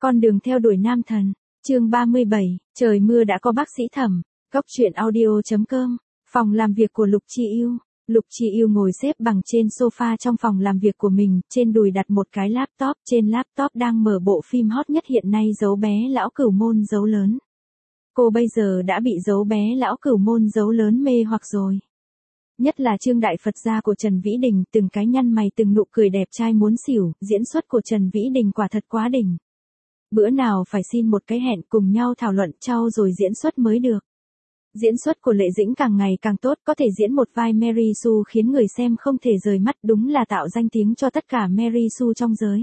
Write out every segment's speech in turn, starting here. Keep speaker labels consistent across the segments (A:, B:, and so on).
A: Con đường theo đuổi nam thần. Chương 37, trời mưa đã có bác sĩ Thẩm. Góc truyện audio.com. Phòng làm việc của Lục Chi Yêu. Lục Chi Yêu ngồi xếp bằng trên sofa trong phòng làm việc của mình, trên đùi đặt một cái laptop, trên laptop đang mở bộ phim hot nhất hiện nay Dấu bé lão cửu môn dấu lớn. Cô bây giờ đã bị Dấu bé lão cửu môn dấu lớn mê hoặc rồi. Nhất là Trương Đại Phật gia của Trần Vĩ Đình, từng cái nhăn mày từng nụ cười đẹp trai muốn xỉu, diễn xuất của Trần Vĩ Đình quả thật quá đỉnh. Bữa nào phải xin một cái hẹn cùng nhau thảo luận trau rồi diễn xuất mới được. Diễn xuất của Lệ Dĩnh càng ngày càng tốt, có thể diễn một vai Mary Sue khiến người xem không thể rời mắt, đúng là tạo danh tiếng cho tất cả Mary Sue trong giới.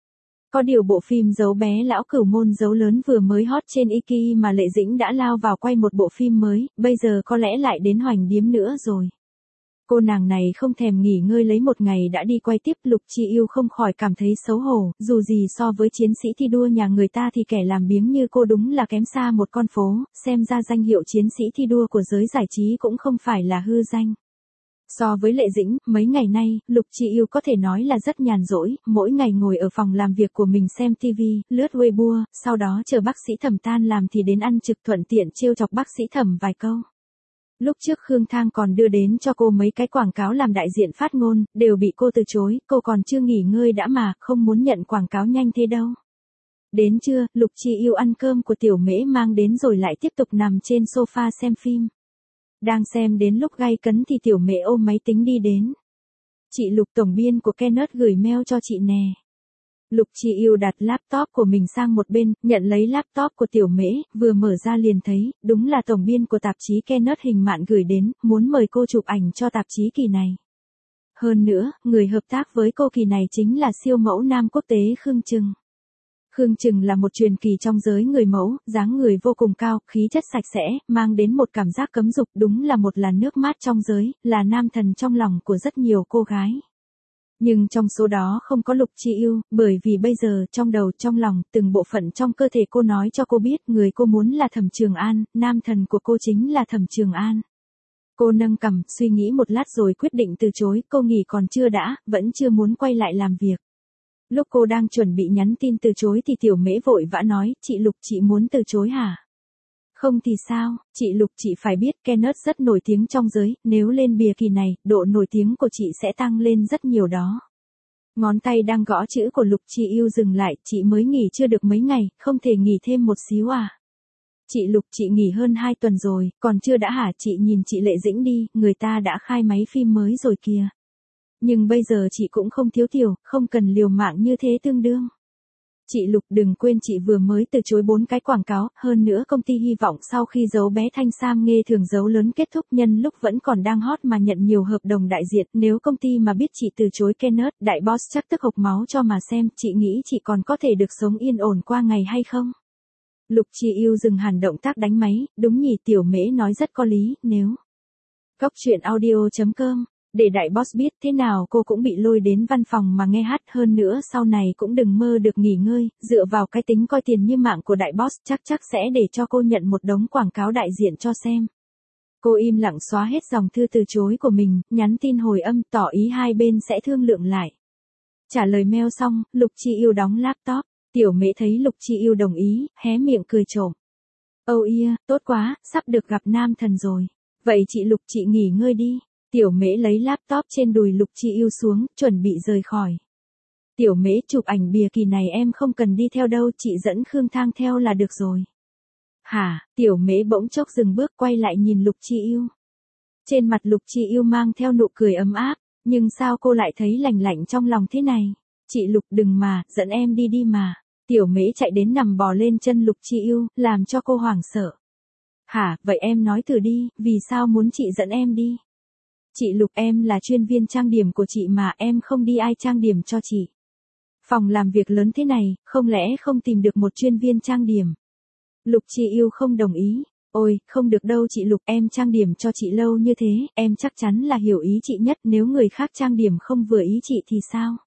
A: Có điều bộ phim Dấu bé lão cửu môn dấu lớn vừa mới hot trên Iki mà Lệ Dĩnh đã lao vào quay một bộ phim mới, bây giờ có lẽ lại đến Hoành Điếm nữa rồi. Cô nàng này không thèm nghỉ ngơi lấy một ngày đã đi quay tiếp. Lục Chi Yêu không khỏi cảm thấy xấu hổ, dù gì so với chiến sĩ thi đua nhà người ta thì kẻ làm biếng như cô đúng là kém xa một con phố, xem ra danh hiệu chiến sĩ thi đua của giới giải trí cũng không phải là hư danh. So với Lệ Dĩnh, mấy ngày nay, Lục Chi Yêu có thể nói là rất nhàn rỗi, mỗi ngày ngồi ở phòng làm việc của mình xem TV, lướt Weibo, sau đó chờ bác sĩ Thẩm tan làm thì đến ăn trực thuận tiện trêu chọc bác sĩ Thẩm vài câu. Lúc trước Khương Thang còn đưa đến cho cô mấy cái quảng cáo làm đại diện phát ngôn, đều bị cô từ chối, cô còn chưa nghỉ ngơi đã mà, không muốn nhận quảng cáo nhanh thế đâu. Đến trưa, Lục Chi Yêu ăn cơm của Tiểu Mễ mang đến rồi lại tiếp tục nằm trên sofa xem phim. Đang xem đến lúc gay cấn thì Tiểu Mễ ôm máy tính đi đến. Chị Lục tổng biên của Kenneth gửi mail cho chị nè. Lục Chi Yêu đặt laptop của mình sang một bên, nhận lấy laptop của Tiểu Mễ, vừa mở ra liền thấy, đúng là tổng biên của tạp chí Kenneth Hình Mạn gửi đến, muốn mời cô chụp ảnh cho tạp chí kỳ này. Hơn nữa, người hợp tác với cô kỳ này chính là siêu mẫu nam quốc tế Khương Trừng. Khương Trừng là một truyền kỳ trong giới người mẫu, dáng người vô cùng cao, khí chất sạch sẽ, mang đến một cảm giác cấm dục, đúng là một làn nước mát trong giới, là nam thần trong lòng của rất nhiều cô gái. Nhưng trong số đó không có Lục Chi Yêu, bởi vì bây giờ trong đầu trong lòng, từng bộ phận trong cơ thể cô nói cho cô biết người cô muốn là Thẩm Trường An, nam thần của cô chính là Thẩm Trường An. Cô nâng cằm, suy nghĩ một lát rồi quyết định từ chối, cô nghỉ còn chưa đã, vẫn chưa muốn quay lại làm việc. Lúc cô đang chuẩn bị nhắn tin từ chối thì Tiểu Mễ vội vã nói, chị Lục chị muốn từ chối hả? Không thì sao, chị Lục chị phải biết Kenneth rất nổi tiếng trong giới, nếu lên bìa kỳ này, độ nổi tiếng của chị sẽ tăng lên rất nhiều đó. Ngón tay đang gõ chữ của Lục Chi Yêu dừng lại, chị mới nghỉ chưa được mấy ngày, không thể nghỉ thêm một xíu à? Chị Lục chị nghỉ hơn 2 tuần rồi, còn chưa đã hả? Chị nhìn chị Lệ Dĩnh đi, người ta đã khai máy phim mới rồi kìa. Nhưng bây giờ chị cũng không thiếu thiểu, không cần liều mạng như thế tương đương. Chị Lục đừng quên chị vừa mới từ chối 4 cái quảng cáo, hơn nữa công ty hy vọng sau khi Dấu bé Thanh Sam Nghê Thường dấu lớn kết thúc nhân lúc vẫn còn đang hot mà nhận nhiều hợp đồng đại diện, nếu công ty mà biết chị từ chối Kenneth, đại boss chắc tức hộc máu cho mà xem, chị nghĩ chị còn có thể được sống yên ổn qua ngày hay không? Lục Chi Yêu dừng hẳn động tác đánh máy, đúng nhỉ, Tiểu Mễ nói rất có lý, nếu. Góc truyện audio.com. Để đại boss biết thế nào cô cũng bị lôi đến văn phòng mà nghe hát, hơn nữa sau này cũng đừng mơ được nghỉ ngơi, dựa vào cái tính coi tiền như mạng của đại boss chắc sẽ để cho cô nhận một đống quảng cáo đại diện cho xem. Cô im lặng xóa hết dòng thư từ chối của mình, nhắn tin hồi âm tỏ ý hai bên sẽ thương lượng lại. Trả lời mail xong, Lục Chi Yêu đóng laptop, Tiểu Mễ thấy Lục Chi Yêu đồng ý, hé miệng cười trộm. Oh yeah, tốt quá, sắp được gặp nam thần rồi. Vậy chị Lục chị nghỉ ngơi đi. Tiểu Mễ lấy laptop trên đùi Lục Chi Yêu xuống, chuẩn bị rời khỏi. Tiểu Mễ chụp ảnh bìa kỳ này em không cần đi theo đâu, chị dẫn Khương Thang theo là được rồi. Hả? Tiểu Mễ bỗng chốc dừng bước quay lại nhìn Lục Chi Yêu. Trên mặt Lục Chi Yêu mang theo nụ cười ấm áp, nhưng sao cô lại thấy lạnh lạnh trong lòng thế này? Chị Lục đừng mà, dẫn em đi đi mà. Tiểu Mễ chạy đến nằm bò lên chân Lục Chi Yêu, làm cho cô hoảng sợ. Hả, vậy em nói thử đi, vì sao muốn chị dẫn em đi? Chị Lục em là chuyên viên trang điểm của chị mà, em không đi ai trang điểm cho chị. Phòng làm việc lớn thế này, không lẽ không tìm được một chuyên viên trang điểm? Lục Chi Yêu không đồng ý. Ôi, không được đâu chị Lục, em trang điểm cho chị lâu như thế, em chắc chắn là hiểu ý chị nhất, nếu người khác trang điểm không vừa ý chị thì sao?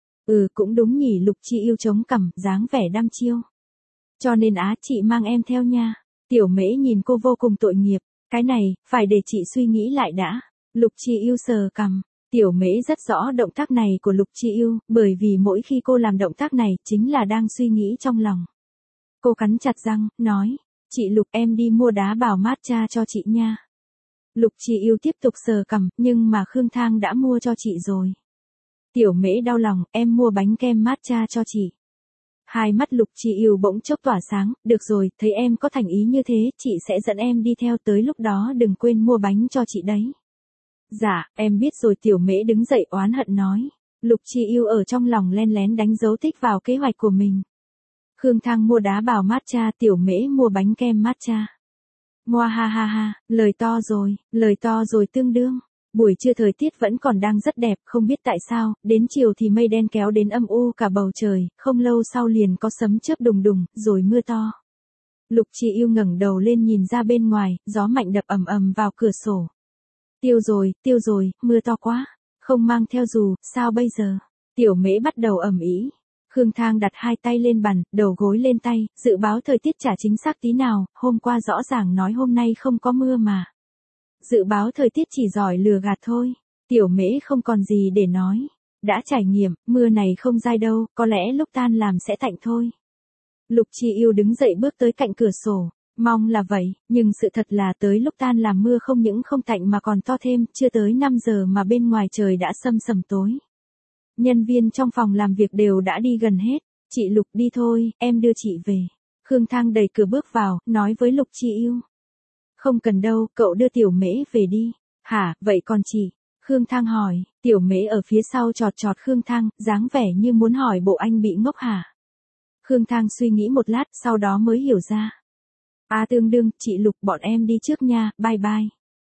A: Cũng đúng nhỉ. Lục Chi Yêu chống cằm, dáng vẻ đăm chiêu. Cho nên chị mang em theo nha. Tiểu Mễ nhìn cô vô cùng tội nghiệp, cái này, phải để chị suy nghĩ lại đã. Lục Chi Yêu sờ cằm, Tiểu Mễ rất rõ động tác này của Lục Chi Yêu, bởi vì mỗi khi cô làm động tác này, chính là đang suy nghĩ trong lòng. Cô cắn chặt răng, nói, chị Lục em đi mua đá bào matcha cho chị nha. Lục Chi Yêu tiếp tục sờ cằm, nhưng mà Khương Thang đã mua cho chị rồi. Tiểu Mễ đau lòng, em mua bánh kem matcha cho chị. Hai mắt Lục Chi Yêu bỗng chốc tỏa sáng, được rồi, thấy em có thành ý như thế, chị sẽ dẫn em đi theo, tới lúc đó đừng quên mua bánh cho chị đấy. Dạ, em biết rồi. Tiểu Mễ đứng dậy oán hận nói. Lục Chi Yêu ở trong lòng len lén đánh dấu tích vào kế hoạch của mình. Khương Thang mua đá bào matcha, Tiểu Mễ mua bánh kem matcha. Ngoa ha ha ha, lời to rồi tương đương. Buổi trưa thời tiết vẫn còn đang rất đẹp, không biết tại sao, đến chiều thì mây đen kéo đến âm u cả bầu trời, không lâu sau liền có sấm chớp đùng đùng, rồi mưa to. Lục Chi Yêu ngẩng đầu lên nhìn ra bên ngoài, gió mạnh đập ầm ầm vào cửa sổ. Tiêu rồi, mưa to quá, không mang theo dù, sao bây giờ? Tiểu Mễ bắt đầu ầm ĩ. Khương Thang đặt hai tay lên bàn, đầu gối lên tay, dự báo thời tiết chả chính xác tí nào, hôm qua rõ ràng nói hôm nay không có mưa mà. Dự báo thời tiết chỉ giỏi lừa gạt thôi. Tiểu Mễ không còn gì để nói. Đã trải nghiệm, mưa này không dai đâu, có lẽ lúc tan làm sẽ tạnh thôi. Lục Chi Yêu đứng dậy bước tới cạnh cửa sổ. Mong là vậy, nhưng sự thật là tới lúc tan làm mưa không những không tạnh mà còn to thêm, chưa tới 5 giờ mà bên ngoài trời đã sầm sầm tối. Nhân viên trong phòng làm việc đều đã đi gần hết. Chị Lục đi thôi, em đưa chị về. Khương Thang đẩy cửa bước vào, nói với Lục Chi Yêu. Không cần đâu, cậu đưa Tiểu Mễ về đi. Hả, vậy còn chị? Khương Thang hỏi. Tiểu Mễ ở phía sau chọt chọt Khương Thang, dáng vẻ như muốn hỏi bộ anh bị ngốc hả? Khương Thang suy nghĩ một lát, sau đó mới hiểu ra. Tương đương, chị Lục, bọn em đi trước nha, bye bye.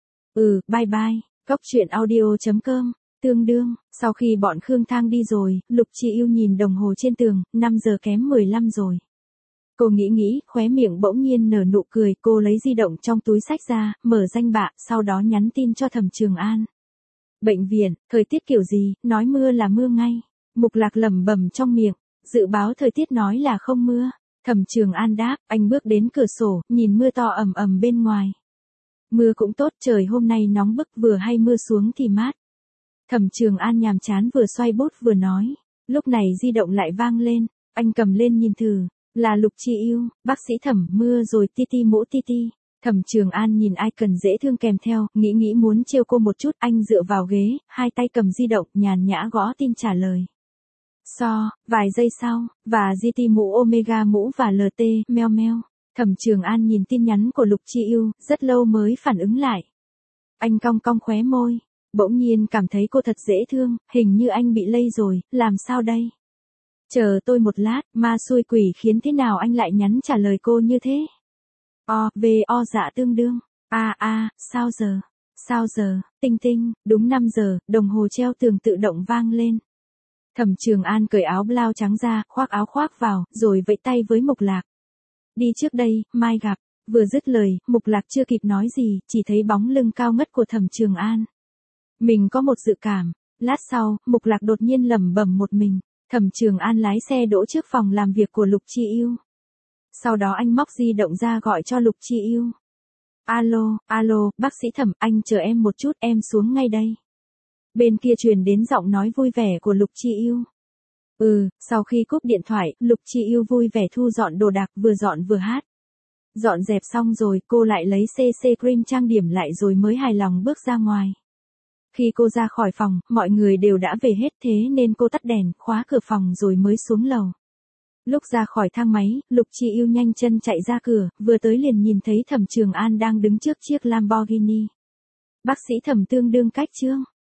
A: Bye bye. Góc truyện audio.com. Tương đương, sau khi bọn Khương Thang đi rồi, Lục Chi Yêu nhìn đồng hồ trên tường, 5 giờ kém 15 rồi. Cô nghĩ, khóe miệng bỗng nhiên nở nụ cười, cô lấy di động trong túi xách ra, mở danh bạ, sau đó nhắn tin cho Thẩm Trường An. Bệnh viện, thời tiết kiểu gì, nói mưa là mưa ngay. Mục Lạc lẩm bẩm trong miệng, dự báo thời tiết nói là không mưa. Thẩm Trường An đáp, anh bước đến cửa sổ, nhìn mưa to ầm ầm bên ngoài. Mưa cũng tốt, trời hôm nay nóng bức, vừa hay mưa xuống thì mát. Thẩm Trường An nhàm chán vừa xoay bút vừa nói. Lúc này di động lại vang lên, anh cầm lên nhìn thử, là Lục Chi Yêu, bác sĩ Thẩm, mưa rồi ti mũ ti. Thẩm Trường An nhìn icon dễ thương kèm theo, nghĩ muốn trêu cô một chút, anh dựa vào ghế, hai tay cầm di động, nhàn nhã gõ tin trả lời. Vài giây sau, và GT mũ Omega mũ và LT, meo meo. Thẩm Trường An nhìn tin nhắn của Lục Chi Yêu, rất lâu mới phản ứng lại. Anh cong cong khóe môi, bỗng nhiên cảm thấy cô thật dễ thương, hình như anh bị lây rồi, làm sao đây? Chờ tôi một lát, ma xui quỷ khiến thế nào anh lại nhắn trả lời cô như thế? Dạ tương đương. Sao giờ, tinh, đúng 5 giờ, đồng hồ treo tường tự động vang lên. Thẩm Trường An cởi áo blau trắng ra, khoác áo khoác vào, rồi vẫy tay với Mục Lạc. Đi trước đây, mai gặp. Vừa dứt lời, Mục Lạc chưa kịp nói gì, chỉ thấy bóng lưng cao ngất của Thẩm Trường An. Mình có một dự cảm. Lát sau, Mục Lạc đột nhiên lẩm bẩm một mình. Thẩm Trường An lái xe đỗ trước phòng làm việc của Lục Chi Yêu. Sau đó anh móc di động ra gọi cho Lục Chi Yêu. Alo, bác sĩ Thẩm, anh chờ em một chút, em xuống ngay đây. Bên kia truyền đến giọng nói vui vẻ của Lục Chi Yêu. Sau khi cúp điện thoại, Lục Chi Yêu vui vẻ thu dọn đồ đạc, vừa dọn vừa hát. Dọn dẹp xong rồi, cô lại lấy CC cream trang điểm lại rồi mới hài lòng bước ra ngoài. Khi cô ra khỏi phòng, mọi người đều đã về hết, thế nên cô tắt đèn, khóa cửa phòng rồi mới xuống lầu. Lúc ra khỏi thang máy, Lục Chi Yêu nhanh chân chạy ra cửa, vừa tới liền nhìn thấy Thẩm Trường An đang đứng trước chiếc Lamborghini. Bác sĩ Thẩm tương đương cách trương.